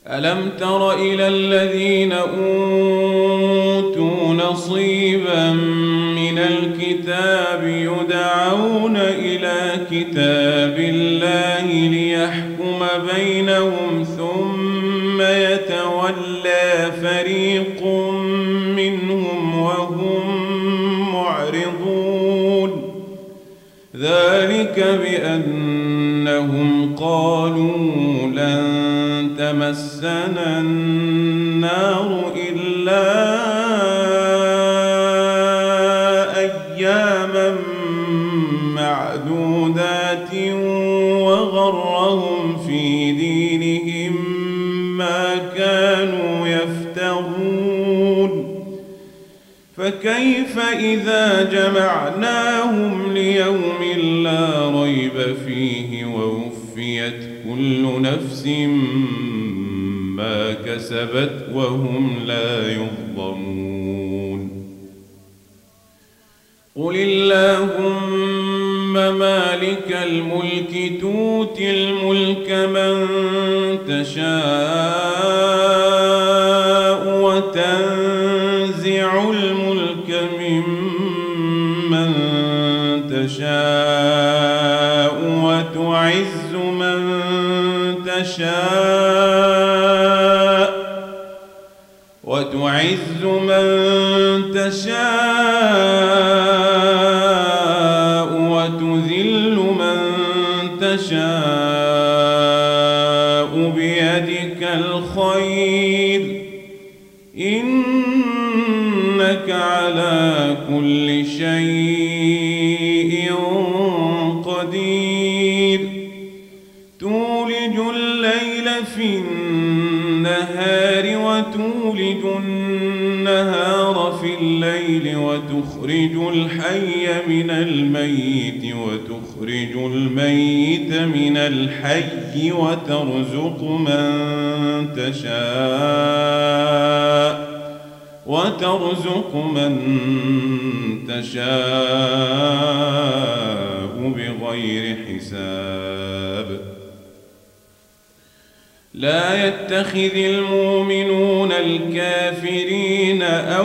ألم تر إلى الذين أوتوا نصيبا من الكتاب يدعون إلى كتاب الله ليحكم بينهم ثم يتولى فريق منهم وهم معرضون ذلك بأنهم قالوا لن تمسنا النار إلا أياما معدودات وغرهم في دينهم ما كانوا يفترون فكيف إذا جمعناهم ليوم لا ريب فيه ووفيت كل نفس ما كسبت وهم لا يظلمون قل اللهم مالك الملك تؤتي الملك من تشاء وتنزع الملك ممن تشاء وتعز من تشاء وتذل من تشاء بيدك الخير إنك على كل شيء قدير تولج الليل في النهار وتولج النهار في الليل وتخرج الحي من الميت وتخرج الميت من الحي وترزق من تشاء بغير حساب لا يتخذ المؤمنون الكافرين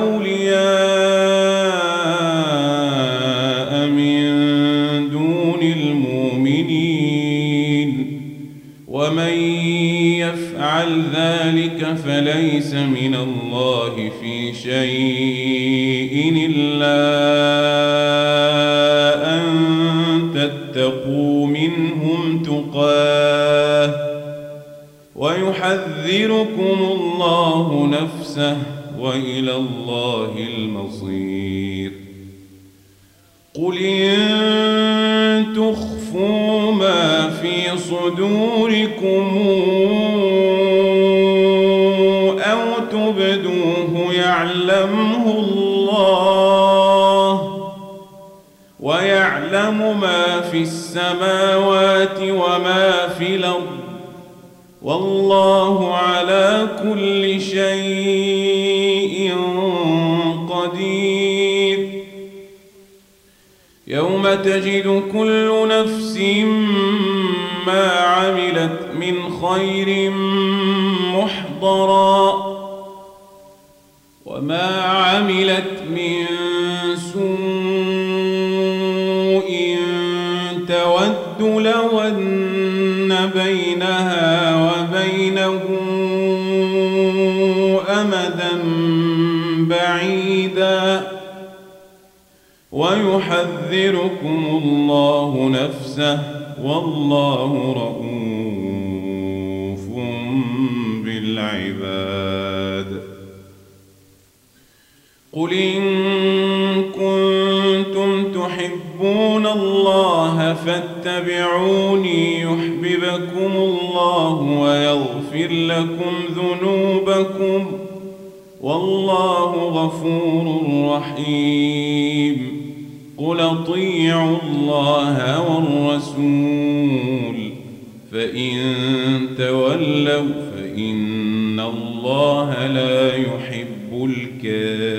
أولياء من دون المؤمنين ومن يفعل ذلك فليس من الله في شيء إلا أن تتقوا منهم تقاه ويحذركم الله نفسه وإلى الله المصير قل إن تخفوا ما في صدوركم أو تبدوه يعلمه الله ويعلم ما في السماوات وما في الأرض والله على كل شيء قدير يوم تجد كل نفس ما عملت من خير محضرا وما عملت من سوء تود لو أن بينها وبينه أمدا بعيدا ويحذركم الله نفسه والله رؤوف بالعباد قل إن كنتم تحبون الله فاتبعوني يحببكم الله ويغفر لكم ذنوبكم والله غفور رحيم قل اطيعوا الله والرسول فإن تولوا فإن الله لا يحب الكافرين